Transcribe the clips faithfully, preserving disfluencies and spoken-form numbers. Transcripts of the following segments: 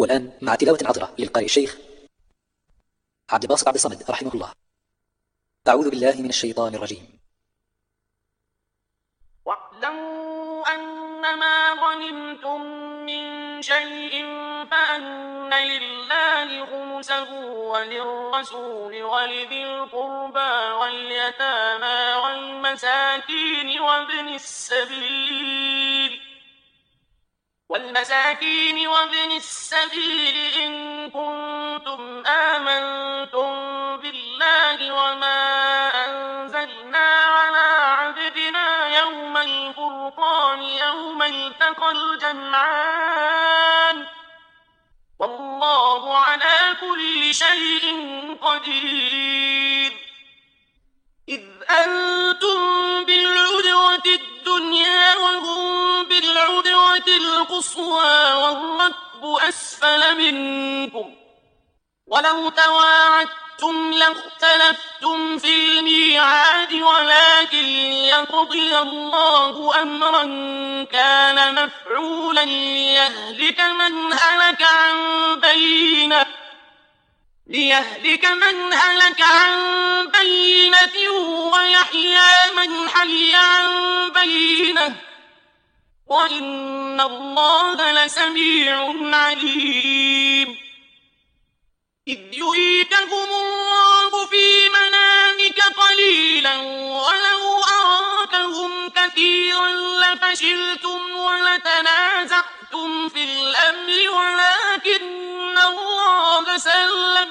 والآن مع تلاوة عطرة للقارئ الشيخ عبد الباسط عبد الصمد رحمه الله. أعوذ بالله من الشيطان الرجيم. واعلموا أنما غنمتم من شيء فأن لله خمسه وللرسول ولذي القربى واليتامى والمساكين وابن السبيل والمساكين وابن السبيل إن كنتم آمنتم بالله وما أنزلنا على عبدنا يوم الفرقان يوم التقى الجمعان والله على كل شيء قدير. إذ أنتم بالعدوة الدنيا وهم بالعدوة القصوى والركب أسفل منكم ولو تواعدتم لاختلفتم في الميعاد ولكن ليقضي الله أمرا كان مفعولا ليهلك من هلك عن بينة ليهلك من هلك عن بينة ويحيى من حي عن بينة وإن الله لسميع عليم. إذ يريكهم الله في منامك قليلا ولو أراكهم كثيرا لفشلتم ولتنازعتم في الأمر ولكن الله سلم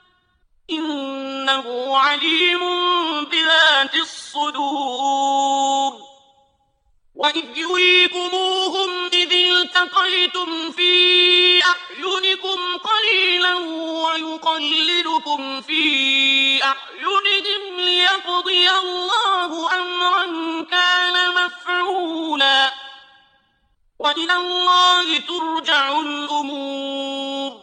إنه عليم بذات الصدور. وإذ يريكموهم إذ التقيتم في أعينكم قليلا ويقللكم في أعينهم ليقضي الله أمرا كان مفعولا وإلى الله ترجع الأمور.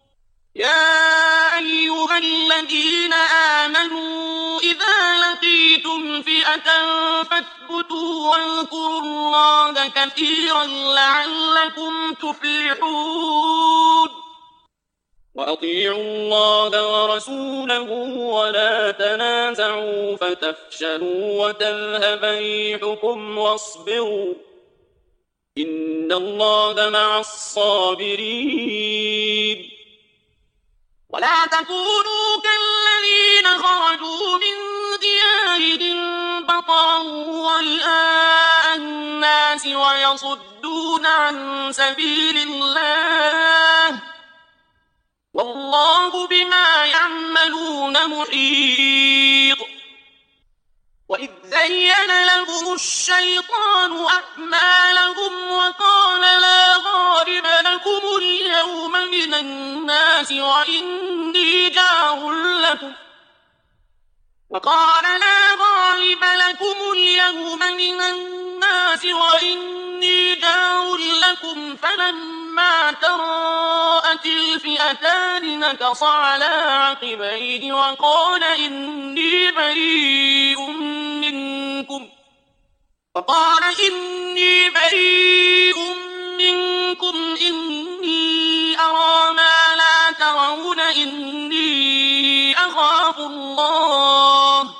يا أيها الذين آمنوا إذا لقيتم فئة فاثبتوا واذكروا الله كثيرا لعلكم تفلحون. وأطيعوا الله ورسوله ولا تنازعوا فتفشلوا وتذهب ريحكم واصبروا إن الله مع الصابرين. ولا تكونوا كالذين خرجوا من ديارهم بطرا ورئاء الناس ويصدون عن سبيل الله والله بما يعملون محيط. وإذ زين لهم الشيطان أعمالهم وقال لا غالب لكم اليوم من الناس وإني جار لكم وقال لا غالب لكم اليوم من الناس وإني جار لكم فلما تراءت الفئتان نكص على عقبيه وقال إني بريء منكم وقال إني بريء منكم إني أرى ما لا ترون إني أخاف الله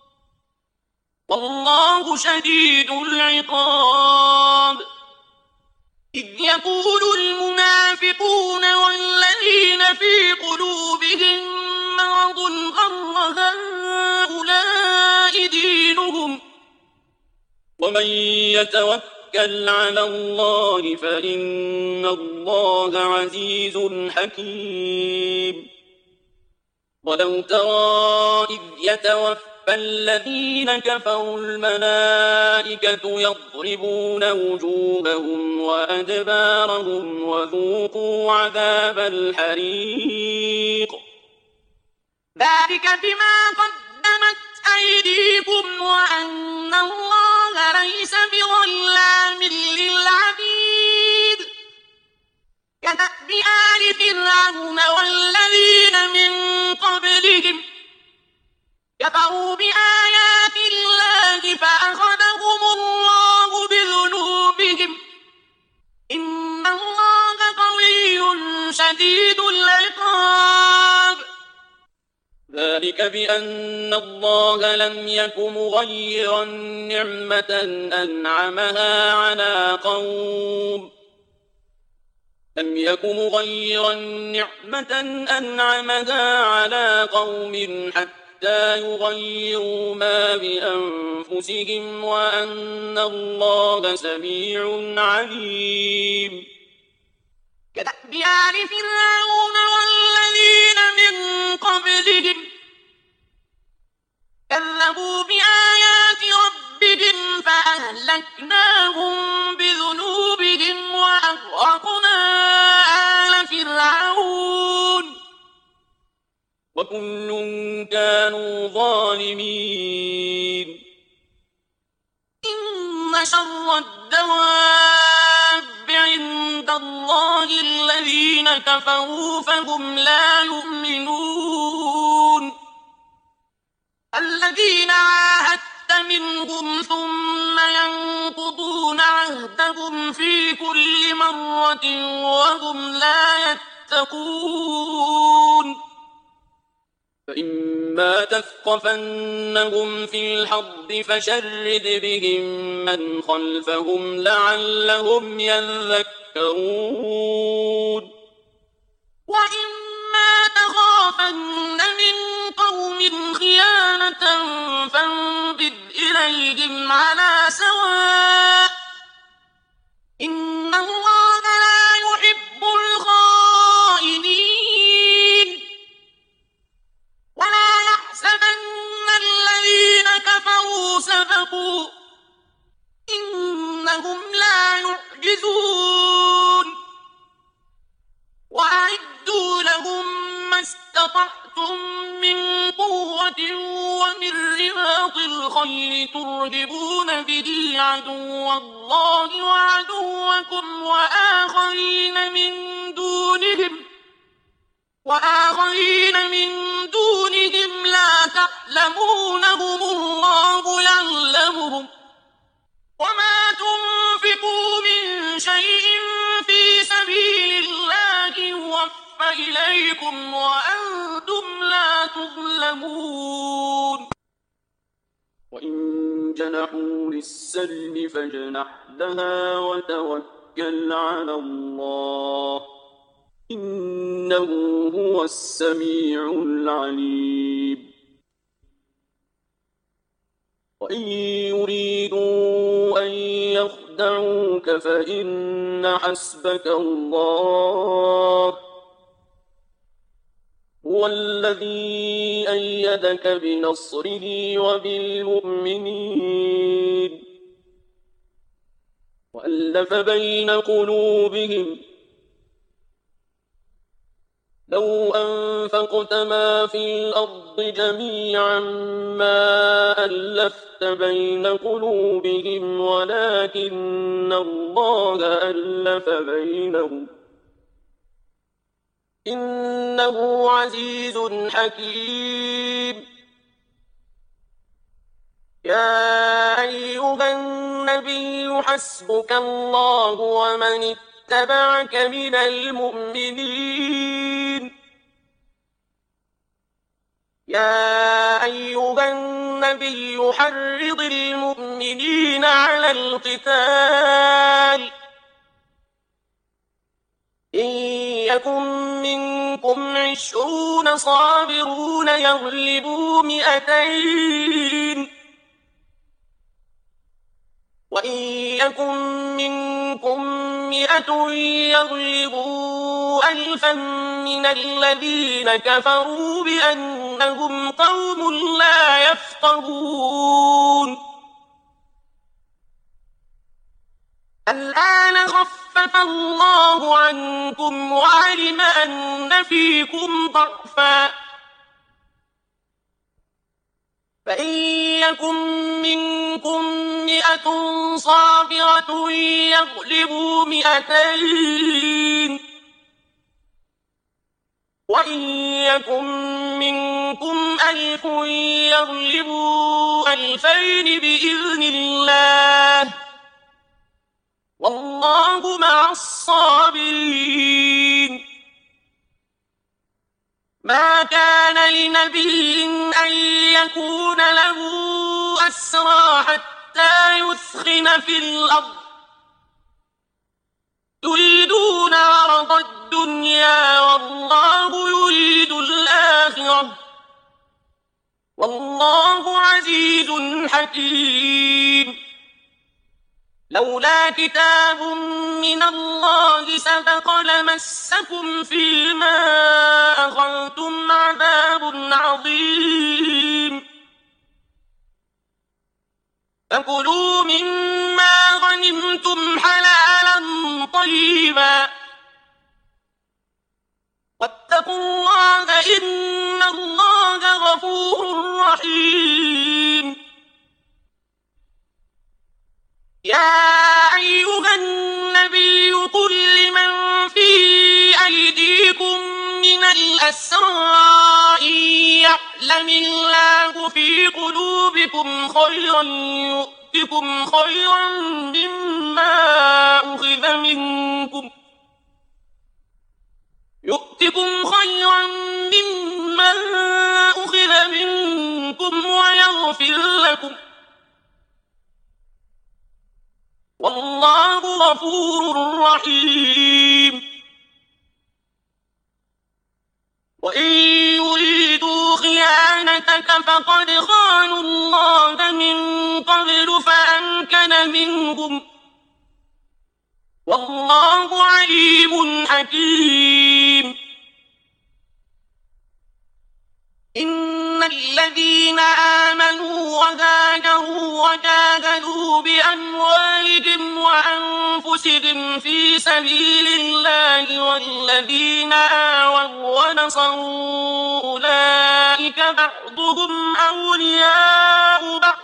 والله شديد العقاب. إذ يقول المنافقون والذين في قلوبهم مرض غر هؤلاء دينهم ومن يتوكل على الله فإن الله عزيز حكيم. ولو ترى إذ يتوفى الذين كفروا الملائكة يضربون وجوههم وأدبارهم وذوقوا عذاب الحريق ذلك بما قدمت أيديكم وأن الله ليس بظلام للعبيد. كدأب آل فرعون والذين من قبلهم كفروا بآيات الله فأخذهم الله بذنوبهم إن الله قوي شديد العقاب. ذلك بأن الله لم يك مغيرا نعمة أنعمها على قوم لم يك مغيرا نعمة أنعمها على قوم حتى يغيروا ما بأنفسهم وأن الله سميع عليم. كدأب آل فرعون والذين من قبلهم كذبوا بآيات ربهم فأهلكناهم بذنوبهم وأغرقنا آل فرعون وكل كانوا ظالمين. إن شر الدواب عند الله الذين كفروا فهم لا يؤمنون. الذين عاهدت منهم ثم ينقضون عهدهم في كل مرة وهم لا يتقون. فإما تثقفنهم في الحرب فشرد بهم من خلفهم لعلهم يذكرون. وإما تخافن من قوم خيانة فانبذ إليهم على سواء إن الله لا يحب الخائنين. ولا يحسبن الذين كفروا سبقوا إنهم لا يعجزون. وأعدوا لهم ما استطعتم من قوة ومن رباط الخيل ترهبون به عدو الله وعدوكم وآخرين من دونهم وآخرين من دونهم لا تعلمونهم الله يعلمهم. وما تنفقوا من شيء في سبيل الله يوفى إليكم وأنتم لا تظلمون. وإن جنحوا للسلم فاجنح لها وتوكل على الله إنه هو السميع العليم. وإن يريدوا أن يخدعوك فإن حسبك الله هو الذي أيدك بنصره وبالمؤمنين وألف بين قلوبهم لو أنفقت ما في الأرض جميعا ما ألفت بين قلوبهم ولكن الله ألف بينهم إنه عزيز حكيم. يا أيها النبي حسبك الله ومن اتبعك من المؤمنين. يا أيها النبي حرض المؤمنين على القتال إن يكن منكم عشرون صابرون يغلبوا مئتين وإن يكن منكم مئة يغلبوا ألفا من الذين كفروا بأنهم قوم لا يفقهون. الآن خفف الله عنكم وعلم أن فيكم ضعفا فإن يكن منكم مئة صابرة يغلبوا مئتين وإن يكن منكم ألف يغلبوا ألفين بإذن الله والله مع الصابرين. ما كان لنبي أن يكون له أسرى حتى يثخن في الأرض تريدون عرض الدنيا والله يريد الآخرة والله عزيز حكيم لولا كتاب من الله سبق لمسكم فيما أخذتم عذاب عظيم فكلوا مما غنمتم حلالا طيبا واتقوا الله إن الله غفور رحيم يا أيها النبي قل لمن في أيديكم من الأسرى إن يعلم الله في قلوبكم خيرا يؤتكم خيرا مما أخذ منكم يؤتكم خيرا مما أخذ منكم ويغفر لكم والله غفور رحيم وإن يريدوا خيانتك فقد خانوا الله من قبل فأمكن منهم والله عليم حكيم إن الذين آمنوا وهاجروا وجاهدوا بأموالهم وأنفسهم في سبيل الله والذين آووا ونصروا أولئك بعضهم أولياء بعض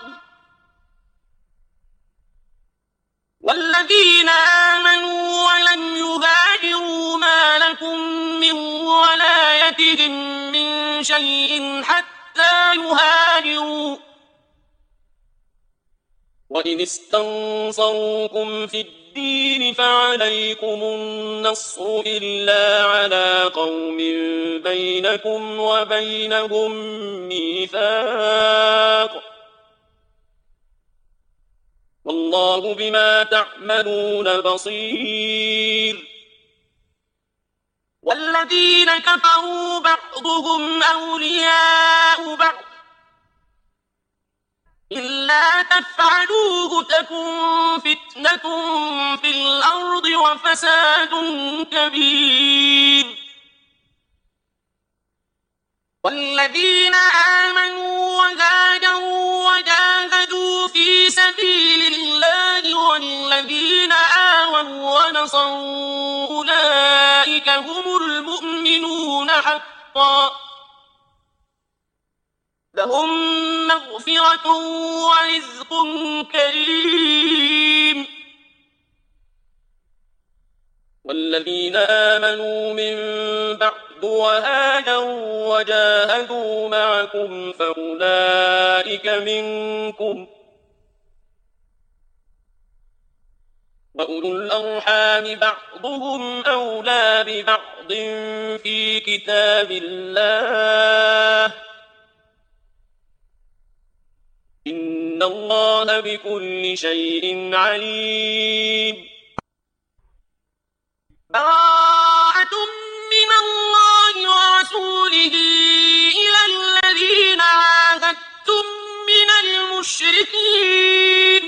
والذين آمنوا ولم يهاجروا ما لكم من ولايتهم من شيء حتى يهاجروا وإن استنصروكم في الدين فعليكم النصر إلا على قوم بينكم وبينهم ميثاق والله بما تعملون بصير والذين كفروا بعضهم أولياء بعض إلا تفعلوه تكن فتنة في الأرض وفساد كبير والذين آمنوا وهاجروا وجاهدوا في سبيل الله والذين آووا ونصروا أولئك هم المؤمنون حقا لهم مغفرة ورزق كريم والذين آمنوا من بعد وهاجروا وجاهدوا معكم فأولئك منكم وأولو الأرحام بعضهم أولى ببعض في كتاب الله إن الله بكل شيء عليم براءة من الله ورسوله إلى الذين عاهدتم من المشركين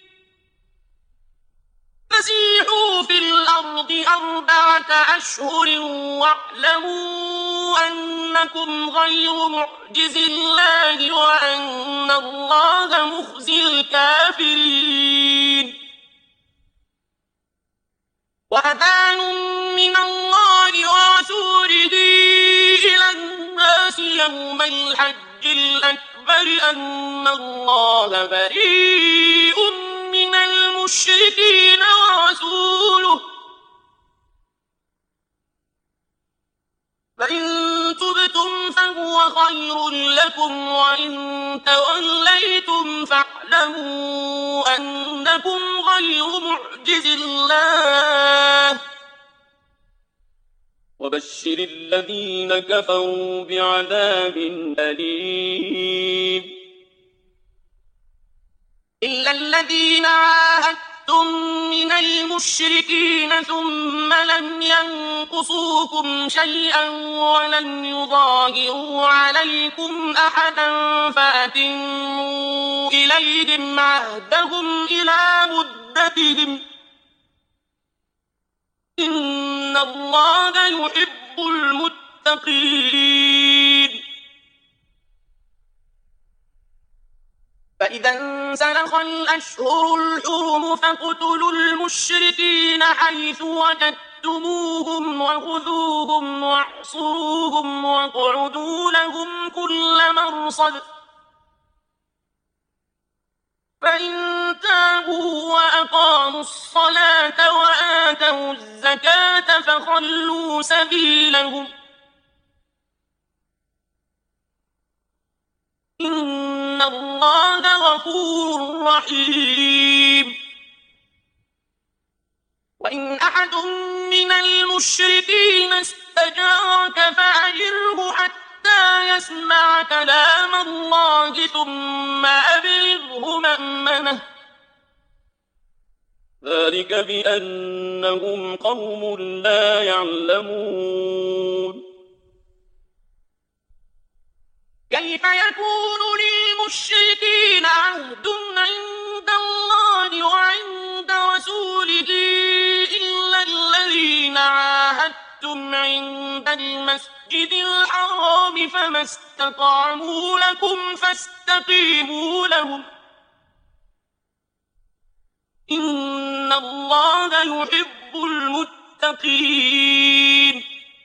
فسيحوا في الأرض أربعة أشهر واعلموا أنكم غير معجز الله وأن الله مخزي الكافرين وأذان من الله ورسوله إلى الناس يوم الحج الأكبر أن الله بريء من المشركين ورسوله فإن تبتم فهو خير لكم وإن توليتم فاعلموا أنكم غير معجز الله وبشر الذين كفروا بعذاب أليم إلا الذين عاهدتم من المشركين ثم لم ينقصوكم شيئا ولن يظاهروا عليكم أحدا فأتموا إليهم عهدهم إلى مدتهم إن الله يحب المتقين فإذا انسلخ الأشهر الحرم فاقتلوا المشركين حيث وجدتموهم وخذوهم واحصروهم واقعدوا لهم كل مرصد فإن تابوا وأقاموا الصلاة وآتوا الزكاة فخلوا سبيلهم إن الله غفور رحيم وإن أحد من المشركين استجارك فأجره حتى يسمع كلام الله ثم أبلغه مأمنه ذلك بأنهم قوم لا يعلمون كيف يكون للمشركين عهد عند الله وعند رسوله إلا الذين عاهدتم عند المسجد الحرام فما استطعموا لكم فاستقيموا لهم إن الله يحب المتقين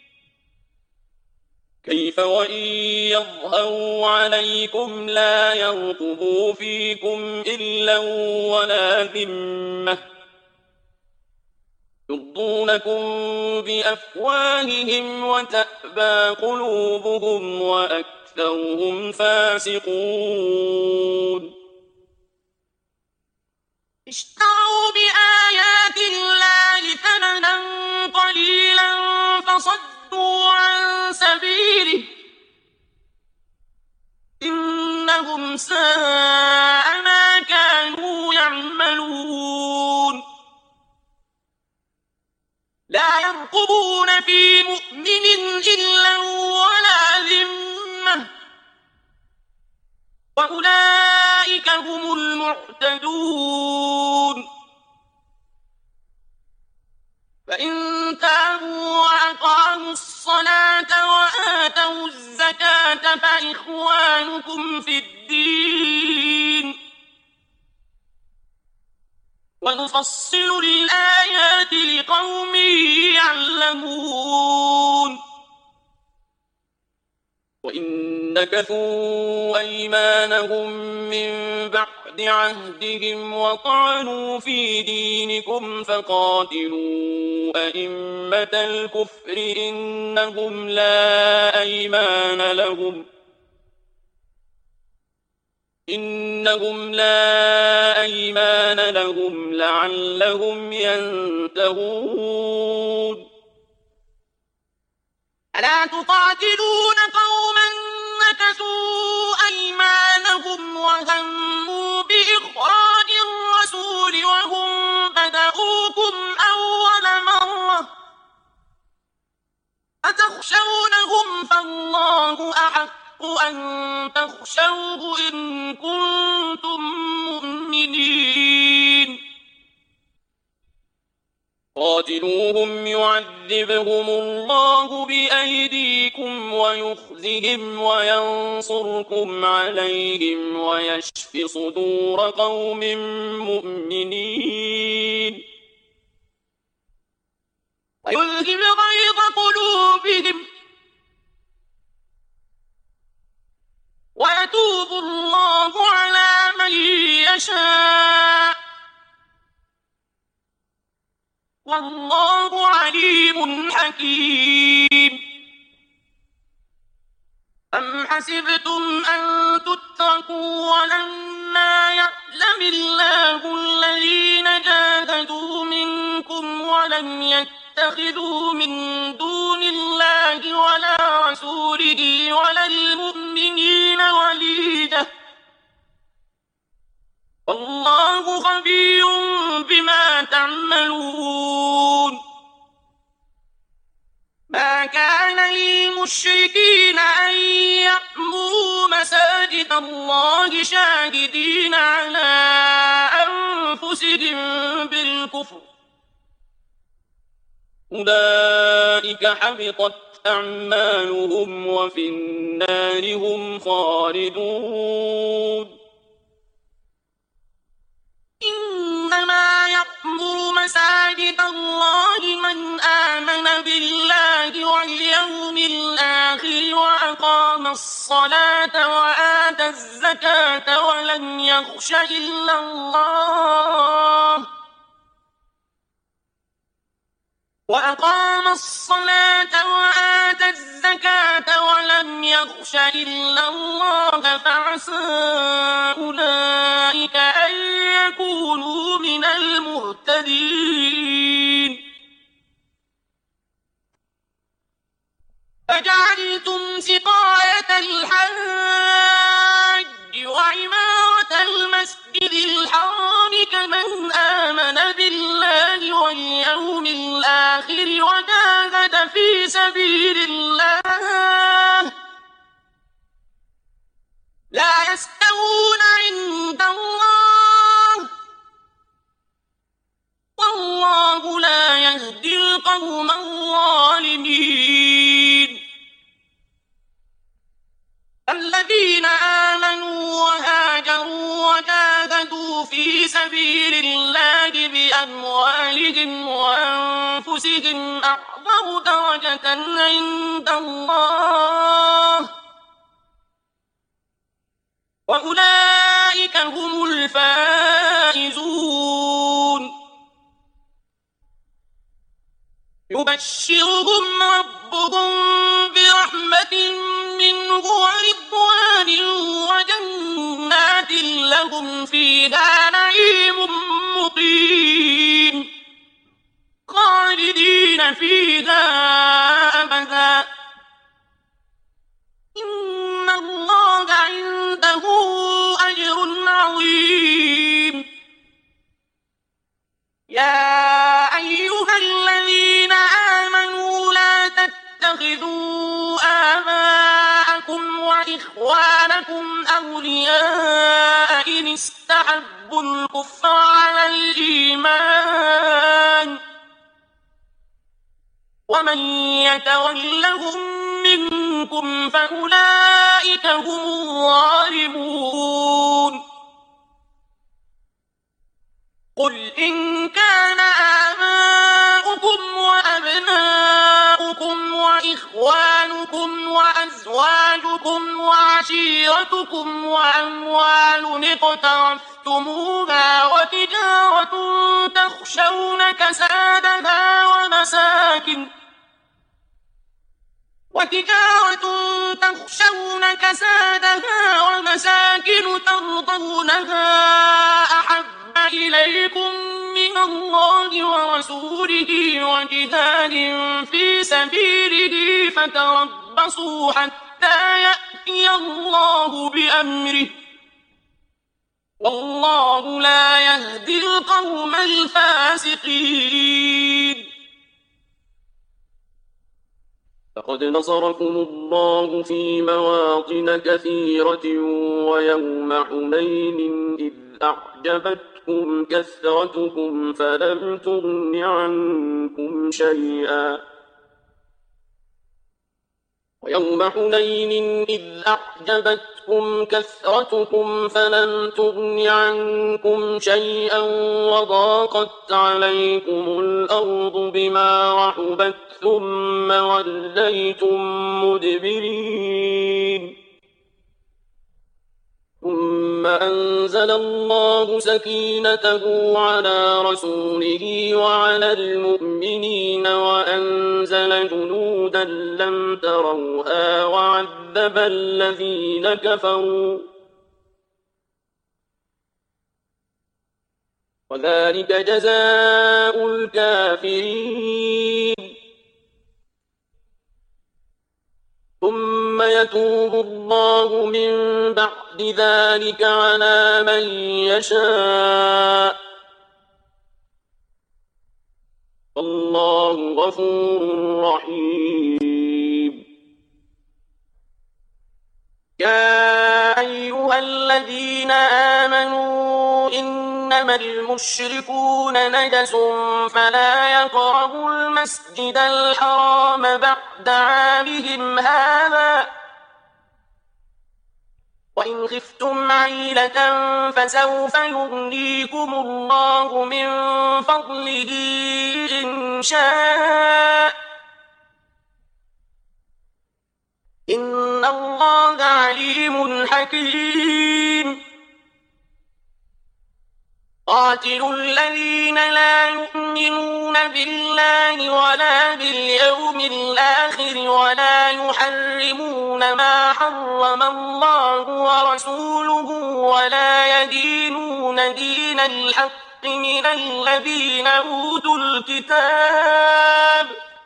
كيف وإن يظهروا عليكم لا يرقبوا فيكم إلا ولا ذمة يرضونكم بأفواههم وتأبى قلوبهم وأكثرهم فاسقون اشتروا بآيات الله ثمنا قليلا فصدوا عن سبيله إنهم ساء ما كانوا يعملون لا يرقبون في مؤمن إلا ولا ذمة وأولئك هم المعتدون فإن تابوا وأقاموا الصلاة وآتوا الزكاة فإخوانكم في الدين ونفصل الآيات لقوم يعلمون وإن نكثوا أيمانهم من بعد عهدهم وطعنوا في دينكم فقاتلوا أئمة الكفر إنهم لا أيمان لهم إنهم لا أيمان لهم لعلهم ينتهون ألا تقاتلون قوما نكثوا أيمانهم وهموا بإخراج الرسول وهم بدأوكم أول مرة أتخشونهم فالله أحق أن تخشوه إن كنتم مؤمنين قاتلوهم يعذبهم الله بأيديكم ويخزهم وينصركم عليهم ويشف صدور قوم مؤمنين ويذهب غيظ قلوبهم ويتوب الله على من يشاء والله عليم حكيم أم حسبتم أن تتركوا ولما يعلم الله الذين جاهدوا منكم ولم يتخذوا من دون الله والله خبير بما تعملون ما كان للمشركين أن يأمروا مساجد الله شاهدين على أنفسهم بالكفر أولئك حبطت أعمالهم وفي النار هم خالدون إنما يأمر مساجد الله من آمن بالله واليوم الآخر وأقام الصلاة وآتى الزكاة ولم يخش إلا الله وأقام الصلاة وآتى الزكاة ولم يخش إلا الله فعسى أولئك أن يكونوا من المهتدين أجعلتم سقاية الحاج وعمارة المسجد الحرام كمن آمن بالله واليوم الآخر وجاهد في سبيل الله لا يستوون عند الله والله لا يهدي القوم الظالمين الذين آمنوا وهاجروا وجاهدوا في سبيل الله بأموالهم وأنفسهم أعظم درجة عند الله وأولئك هم الفائزون يبشرهم ربهم برحمة منه ورضوان وجنات لهم فيها نعيم مقيم خالدين فيها أبدا إن الله عنده أجر عظيم يا أيها الذين آمنوا لا تتخذوا آباءكم وإخوانكم أولياء إن استحبوا الكفر على الإيمان ومن يتولهم منكم فأولئك هم الظالمون قل إن كان آباؤكم وأبناؤكم وإخوانكم وأزواجكم وعشيرتكم وأموال اقترفتموها وتجارة تخشون كسادها ومساكن وتجارة تخشون كسادها ومساكن ترضونها أحب إليكم من الله ورسوله وجهاد في سبيله فتربصوا حتى يأتي الله بأمره والله لا يهدي القوم الفاسقين لقد نصركم الله في مواطن كثيرة ويوم حنين إذ أعجبتكم كثرتكم فلم تغن عنكم شيئا ويوم حنين إذ أعجبتكم كثرتكم فلم تغن عنكم شيئا وضاقت عليكم الأرض بما رحبت ثم وليتم مدبرين ثم أنزل الله سكينته على رسوله وعلى المؤمنين وأنزل جنودا لم تروها وعذب الذين كفروا وذلك جزاء الكافرين ثم ثم يتوب الله من بعد ذلك على من يشاء والله غفور رحيم يا أيها الذين آمنوا إنما المشركون نجس فلا يقربوا المسجد الحرام بعد عامهم هذا وإن خفتم عيلة فسوف يغنيكم الله من فضله إن شاء إن الله عليم حكيم قاتلوا الذين لا يؤمنون بالله ولا باليوم الآخر ولا يحرمون ما حرم الله ورسوله ولا يدينون دين الحق من الذين أوتوا الكتاب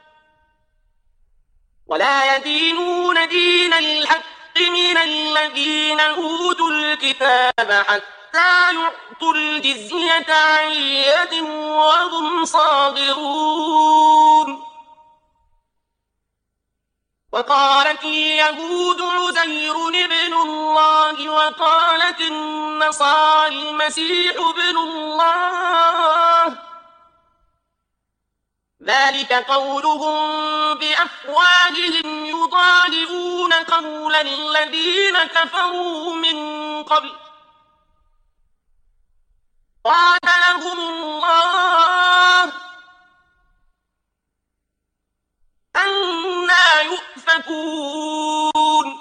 ولا يدينون دين الحق من الذين أوتوا الكتاب حتى يعطوا الجزية عن يد وهم صاغرون وقالت اليهود عزير ابن الله وقالت النصارى المسيح ابن الله ذلك قولهم بأفواههم يضاهئون قول الذين كفروا من قبل قاتلهم الله أنى يؤفكون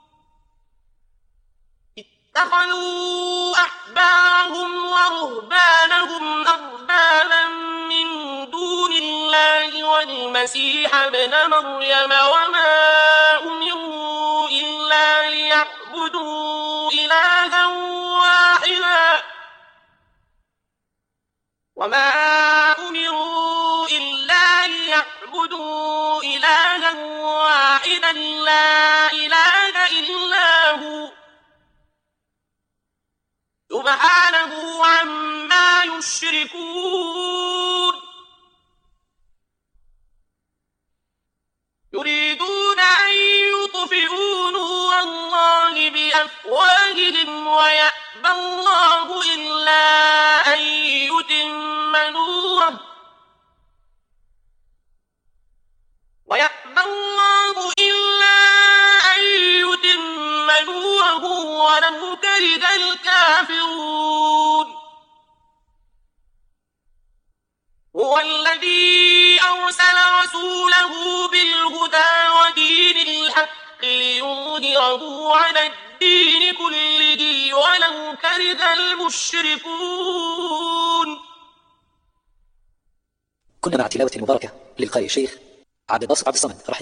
اتخذوا أحبارهم ورهبانهم أربابا من دون الله والمسيح ابن مريم وما أمروا إلا ليعبدوا إلها واحدا وما أمروا إلا ليعبدوا إلها واحدا لا إله إلا هو سبحانه عما يشركون يريدون أن يطفئوا نور الله بأفواههم ويأبى الله إلا أن يتم نوره ويأبى الله إلا أن يتم نوره ولو كره الكافرون هو الذي أرسل رسوله بالهدى ودين الحق ليظهره على الدين كله ولو كره المشركون. كنا مع تلاوة مباركة للقارئ الشيخ عبد الباسط عبد الصمد رحمه